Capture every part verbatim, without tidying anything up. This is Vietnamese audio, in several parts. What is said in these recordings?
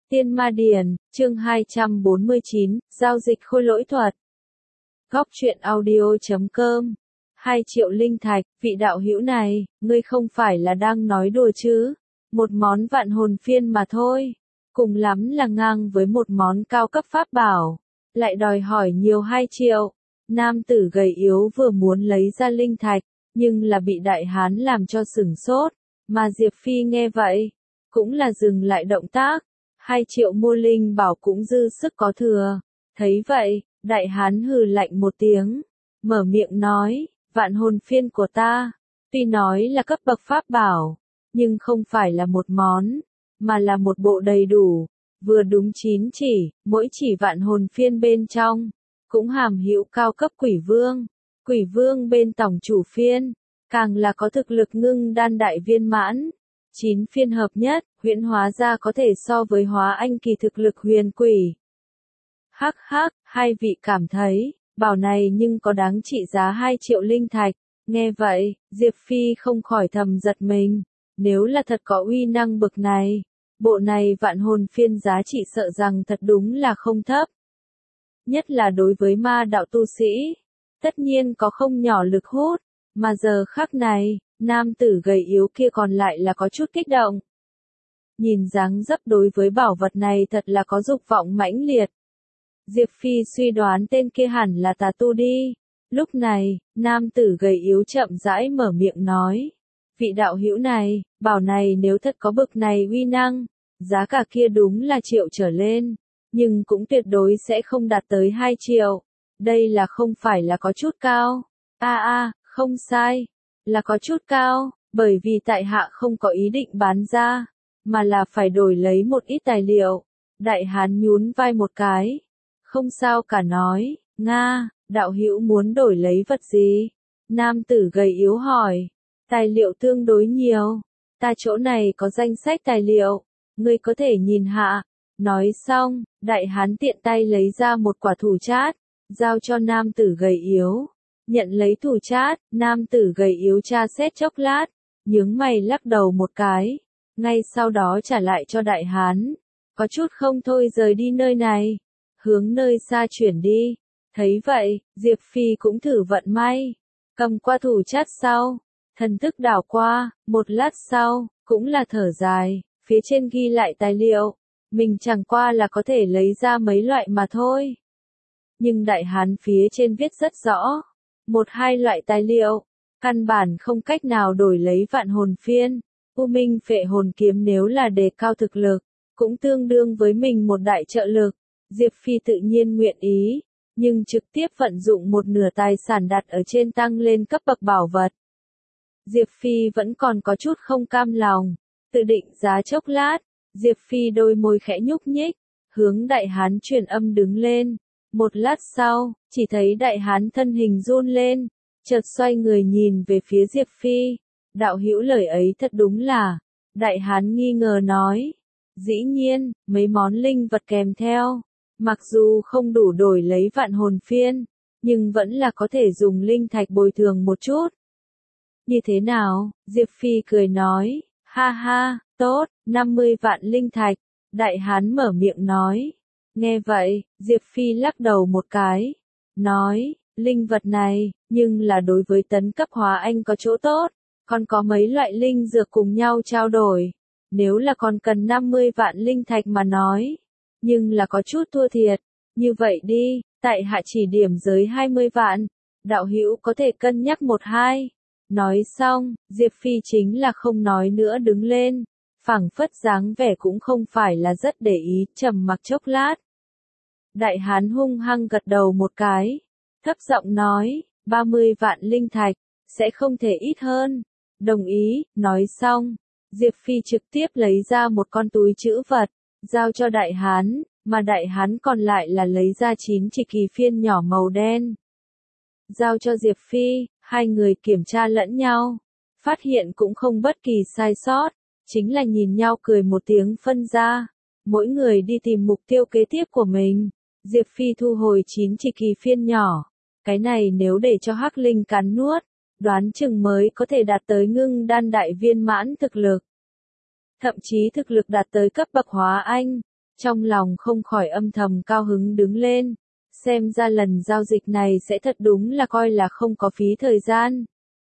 Tiên Ma Điển, chương hai trăm bốn mươi chín, giao dịch khôi lỗi thuật. Góc truyện audio chấm com. Hai triệu linh thạch, vị đạo hữu này, ngươi không phải là đang nói đùa chứ? Một món vạn hồn phiên mà thôi. Cùng lắm là ngang với một món cao cấp pháp bảo. Lại đòi hỏi nhiều hai triệu. Nam tử gầy yếu vừa muốn lấy ra linh thạch, nhưng là bị đại hán làm cho sửng sốt. Mà Diệp Phi nghe vậy, cũng là dừng lại động tác. Hai triệu mua linh bảo cũng dư sức có thừa. Thấy vậy, đại hán hừ lạnh một tiếng, mở miệng nói, vạn hồn phiên của ta, tuy nói là cấp bậc pháp bảo, nhưng không phải là một món, mà là một bộ đầy đủ, vừa đúng chín chỉ, mỗi chỉ vạn hồn phiên bên trong, cũng hàm hữu cao cấp quỷ vương, quỷ vương bên tổng chủ phiên, càng là có thực lực ngưng đan đại viên mãn. Chín phiên hợp nhất, huyễn hóa ra có thể so với hóa anh kỳ thực lực huyền quỷ. Hắc hắc, hai vị cảm thấy, bảo này nhưng có đáng trị giá hai triệu linh thạch. Nghe vậy, Diệp Phi không khỏi thầm giật mình. Nếu là thật có uy năng bực này, bộ này vạn hồn phiên giá trị sợ rằng thật đúng là không thấp. Nhất là đối với ma đạo tu sĩ, tất nhiên có không nhỏ lực hút, mà giờ khắc này, nam tử gầy yếu kia còn lại là có chút kích động. Nhìn dáng dấp đối với bảo vật này thật là có dục vọng mãnh liệt. Diệp Phi suy đoán tên kia hẳn là tà tu đi. Lúc này, nam tử gầy yếu chậm rãi mở miệng nói. Vị đạo hữu này, bảo này nếu thật có bực này uy năng, giá cả kia đúng là triệu trở lên, nhưng cũng tuyệt đối sẽ không đạt tới hai triệu. Đây là không phải là có chút cao. A a, không sai. Là có chút cao, bởi vì tại hạ không có ý định bán ra, mà là phải đổi lấy một ít tài liệu. Đại hán nhún vai một cái. Không sao cả nói, Nga, đạo hữu muốn đổi lấy vật gì? Nam tử gầy yếu hỏi. Tài liệu tương đối nhiều. Ta chỗ này có danh sách tài liệu, ngươi có thể nhìn hạ. Nói xong, đại hán tiện tay lấy ra một quả thủ chát, giao cho nam tử gầy yếu. Nhận lấy thủ chát, nam tử gầy yếu tra xét chốc lát, nhướng mày lắc đầu một cái, ngay sau đó trả lại cho đại hán, có chút không thôi rời đi nơi này, hướng nơi xa chuyển đi. Thấy vậy, Diệp Phi cũng thử vận may, cầm qua thủ chát sau, thần thức đảo qua, một lát sau, cũng là thở dài, phía trên ghi lại tài liệu, mình chẳng qua là có thể lấy ra mấy loại mà thôi. Nhưng đại hán phía trên viết rất rõ. Một hai loại tài liệu, căn bản không cách nào đổi lấy vạn hồn phiên. U Minh Phệ Hồn Kiếm nếu là đề cao thực lực, cũng tương đương với mình một đại trợ lực. Diệp Phi tự nhiên nguyện ý, nhưng trực tiếp vận dụng một nửa tài sản đặt ở trên tăng lên cấp bậc bảo vật. Diệp Phi vẫn còn có chút không cam lòng, tự định giá chốc lát, Diệp Phi đôi môi khẽ nhúc nhích, hướng đại hán truyền âm đứng lên. Một lát sau, chỉ thấy đại hán thân hình run lên, chợt xoay người nhìn về phía Diệp Phi. Đạo hữu lời ấy thật đúng là, đại hán nghi ngờ nói. Dĩ nhiên, mấy món linh vật kèm theo, mặc dù không đủ đổi lấy vạn hồn phiên, nhưng vẫn là có thể dùng linh thạch bồi thường một chút. Như thế nào? Diệp Phi cười nói, ha ha, tốt, năm mươi vạn linh thạch. Đại hán mở miệng nói. Nghe vậy, Diệp Phi lắc đầu một cái, nói, linh vật này, nhưng là đối với tấn cấp hóa anh có chỗ tốt, còn có mấy loại linh dược cùng nhau trao đổi, nếu là còn cần năm mươi vạn linh thạch mà nói, nhưng là có chút thua thiệt, như vậy đi, tại hạ chỉ điểm giới hai mươi vạn, đạo hữu có thể cân nhắc một hai. Nói xong, Diệp Phi chính là không nói nữa đứng lên. Phảng phất dáng vẻ cũng không phải là rất để ý, trầm mặc chốc lát. Đại hán hung hăng gật đầu một cái, thấp giọng nói, ba mươi vạn linh thạch, sẽ không thể ít hơn. Đồng ý, nói xong, Diệp Phi trực tiếp lấy ra một con túi trữ vật, giao cho đại hán, mà đại hán còn lại là lấy ra chín chỉ kỳ phiên nhỏ màu đen. Giao cho Diệp Phi, hai người kiểm tra lẫn nhau, phát hiện cũng không bất kỳ sai sót. Chính là nhìn nhau cười một tiếng phân ra, mỗi người đi tìm mục tiêu kế tiếp của mình. Diệp Phi thu hồi chín chỉ kỳ phiên nhỏ, cái này nếu để cho Hắc Linh cắn nuốt, đoán chừng mới có thể đạt tới ngưng đan đại viên mãn thực lực. Thậm chí thực lực đạt tới cấp bậc hóa anh, Trong lòng không khỏi âm thầm cao hứng đứng lên, xem ra lần giao dịch này sẽ thật đúng là coi là không có phí thời gian.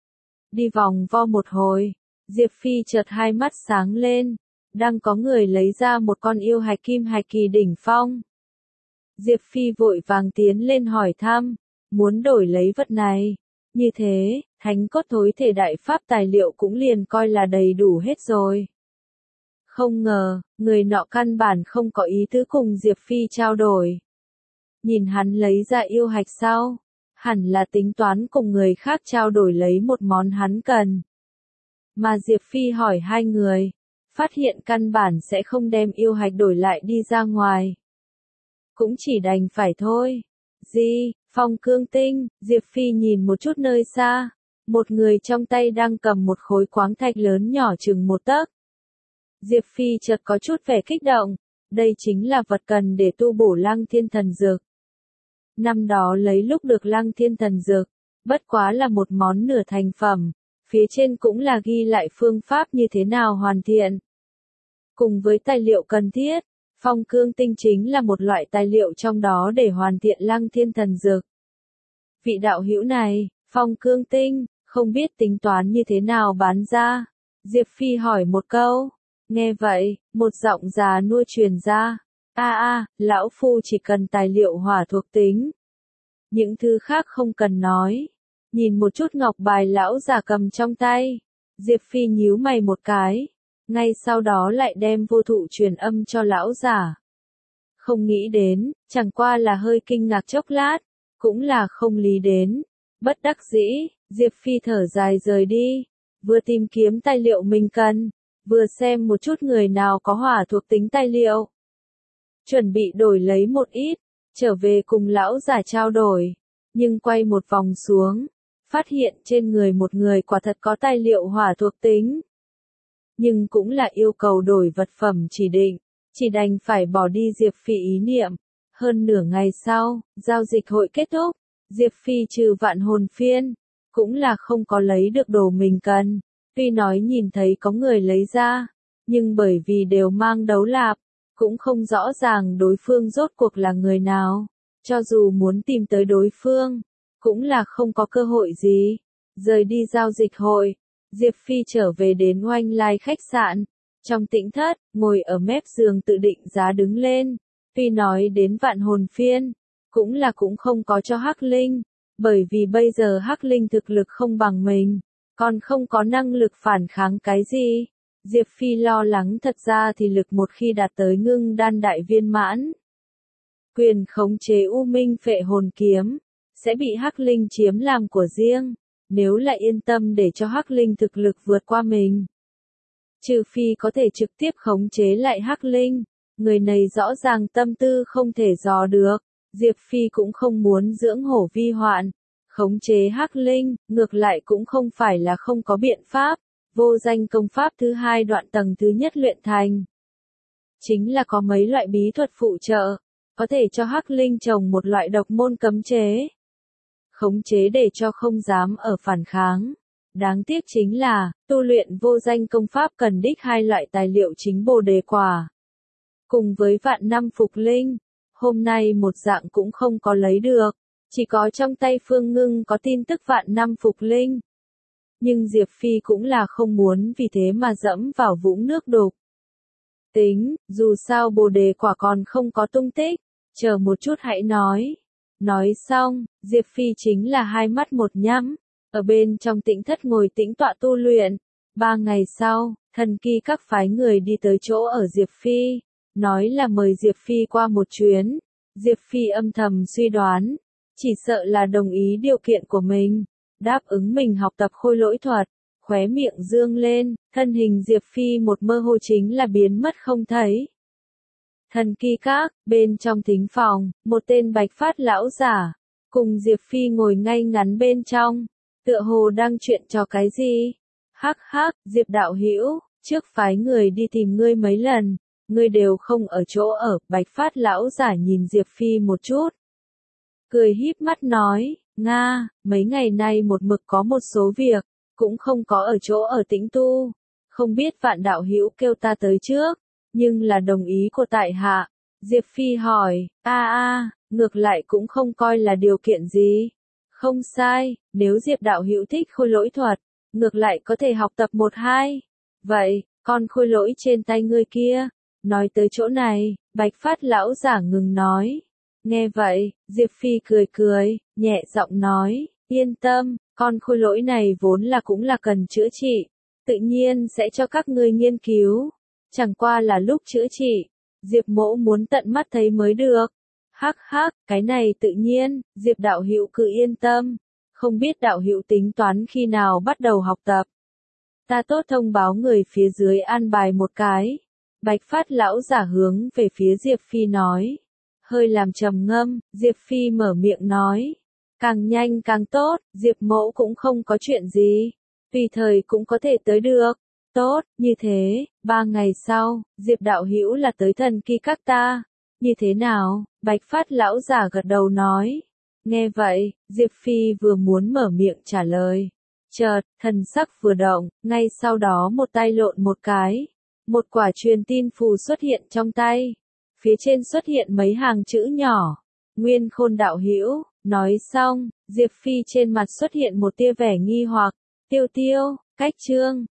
Đi vòng vo một hồi, Diệp Phi chợt hai mắt sáng lên, đang có người lấy ra một con yêu hạch kim hạch kỳ đỉnh phong. Diệp Phi vội vàng tiến lên hỏi thăm, muốn đổi lấy vật này. Như thế, thánh cốt thối thể đại pháp tài liệu cũng liền coi là đầy đủ hết rồi. Không ngờ, người nọ căn bản không có ý tứ cùng Diệp Phi trao đổi. Nhìn hắn lấy ra yêu hạch sau, hẳn là tính toán cùng người khác trao đổi lấy một món hắn cần. Mà Diệp Phi hỏi hai người, phát hiện căn bản sẽ không đem yêu hạch đổi lại đi ra ngoài. Cũng chỉ đành phải thôi. Gì, Phong Cương Tinh, Diệp Phi nhìn một chút nơi xa, một người trong tay đang cầm một khối khoáng thạch lớn nhỏ chừng một tấc. Diệp Phi chợt có chút vẻ kích động, đây chính là vật cần để tu bổ Lăng Thiên Thần Dược. Năm đó lấy lúc được Lăng Thiên Thần Dược, bất quá là một món nửa thành phẩm, phía trên cũng là ghi lại phương pháp như thế nào hoàn thiện. Cùng với tài liệu cần thiết, Phong Cương Tinh chính là một loại tài liệu trong đó để hoàn thiện Lăng Thiên Thần Dược. Vị đạo hữu này, Phong Cương Tinh, không biết tính toán như thế nào bán ra? Diệp Phi hỏi một câu. Nghe vậy, một giọng già nua truyền ra. A a, lão phu chỉ cần tài liệu hỏa thuộc tính. Những thứ khác không cần nói. Nhìn một chút ngọc bài lão già cầm trong tay. Diệp Phi nhíu mày một cái. Ngay sau đó lại đem vô thụ truyền âm cho lão già. Không nghĩ đến, chẳng qua là hơi kinh ngạc chốc lát, cũng là không lý đến. Bất đắc dĩ, Diệp Phi thở dài rời đi, vừa tìm kiếm tài liệu mình cần, vừa xem một chút người nào có hỏa thuộc tính tài liệu. Chuẩn bị đổi lấy một ít, trở về cùng lão già trao đổi, nhưng quay một vòng xuống, phát hiện trên người một người quả thật có tài liệu hỏa thuộc tính. Nhưng cũng là yêu cầu đổi vật phẩm chỉ định, chỉ đành phải bỏ đi Diệp Phi ý niệm. Hơn nửa ngày sau, giao dịch hội kết thúc, Diệp Phi trừ vạn hồn phiên, cũng là không có lấy được đồ mình cần. Tuy nói nhìn thấy có người lấy ra, nhưng bởi vì đều mang đấu lạp, cũng không rõ ràng đối phương rốt cuộc là người nào. Cho dù muốn tìm tới đối phương, cũng là không có cơ hội gì. Rời đi giao dịch hội, Diệp Phi trở về đến Oanh Lai khách sạn. Trong tĩnh thất, ngồi ở mép giường tự định giá đứng lên. Tuy nói đến vạn hồn phiên, cũng là cũng không có cho Hắc Linh, bởi vì bây giờ Hắc Linh thực lực không bằng mình, còn không có năng lực phản kháng cái gì. Diệp Phi lo lắng thật ra thì lực một khi đạt tới ngưng đan đại viên mãn. Quyền khống chế U Minh Phệ Hồn Kiếm, sẽ bị Hắc Linh chiếm làm của riêng, nếu lại yên tâm để cho Hắc Linh thực lực vượt qua mình. Trừ phi có thể trực tiếp khống chế lại Hắc Linh, người này rõ ràng tâm tư không thể dò được, Diệp Phi cũng không muốn dưỡng hổ vi hoạn. Khống chế Hắc Linh, ngược lại cũng không phải là không có biện pháp, vô danh công pháp thứ hai đoạn tầng thứ nhất luyện thành. Chính là có mấy loại bí thuật phụ trợ, có thể cho Hắc Linh trồng một loại độc môn cấm chế. Khống chế để cho không dám ở phản kháng. Đáng tiếc chính là, tu luyện vô danh công pháp cần đích hai loại tài liệu chính bồ đề quả. Cùng với vạn năm phục linh, hôm nay một dạng cũng không có lấy được, chỉ có trong tay Phương Ngưng có tin tức vạn năm phục linh. Nhưng Diệp Phi cũng là không muốn vì thế mà dẫm vào vũng nước đục. Tính, dù sao bồ đề quả còn không có tung tích, chờ một chút hãy nói. Nói xong, Diệp Phi chính là hai mắt một nhắm, ở bên trong tĩnh thất ngồi tĩnh tọa tu luyện. Ba ngày sau, thần kỳ các phái người đi tới chỗ ở Diệp Phi, nói là mời Diệp Phi qua một chuyến. Diệp Phi âm thầm suy đoán, chỉ sợ là đồng ý điều kiện của mình, đáp ứng mình học tập khôi lỗi thuật, khóe miệng dương lên, thân hình Diệp Phi một mơ hồ chính là biến mất không thấy. Thần kỳ các, bên trong thính phòng, một tên bạch phát lão giả, cùng Diệp Phi ngồi ngay ngắn bên trong, tựa hồ đang chuyện cho cái gì. Hắc hắc, Diệp đạo hữu, trước phái người đi tìm ngươi mấy lần, ngươi đều không ở chỗ ở. Bạch phát lão giả nhìn Diệp Phi một chút, cười híp mắt nói, Nga, mấy ngày nay một mực có một số việc, cũng không có ở chỗ ở tĩnh tu, không biết vạn đạo hữu kêu ta tới trước, nhưng là đồng ý của tại hạ, Diệp Phi hỏi, a a, ngược lại cũng không coi là điều kiện gì. Không sai, nếu Diệp đạo hữu thích khôi lỗi thuật, ngược lại có thể học tập một hai. Vậy, con khôi lỗi trên tay ngươi kia. Nói tới chỗ này, Bạch Phát lão giả ngừng nói. Nghe vậy, Diệp Phi cười cười, nhẹ giọng nói, yên tâm, con khôi lỗi này vốn là cũng là cần chữa trị. Tự nhiên sẽ cho các ngươi nghiên cứu. Chẳng qua là lúc chữa trị, Diệp mỗ muốn tận mắt thấy mới được. Hắc hắc, cái này tự nhiên, Diệp đạo hữu cứ yên tâm. Không biết đạo hữu tính toán khi nào bắt đầu học tập. Ta tốt thông báo người phía dưới an bài một cái. Bạch Phát lão giả hướng về phía Diệp Phi nói. Hơi làm trầm ngâm, Diệp Phi mở miệng nói. Càng nhanh càng tốt, Diệp mẫu cũng không có chuyện gì. Tùy thời cũng có thể tới được. Tốt, như thế, ba ngày sau, Diệp đạo hữu là tới thần kỳ các ta. Như thế nào? Bạch Phát lão giả gật đầu nói. Nghe vậy, Diệp Phi vừa muốn mở miệng trả lời. Chợt, thần sắc vừa động, ngay sau đó một tay lộn một cái. Một quả truyền tin phù xuất hiện trong tay. Phía trên xuất hiện mấy hàng chữ nhỏ. Nguyên Khôn đạo hữu, nói xong, Diệp Phi trên mặt xuất hiện một tia vẻ nghi hoặc. Tiêu tiêu, cách chương,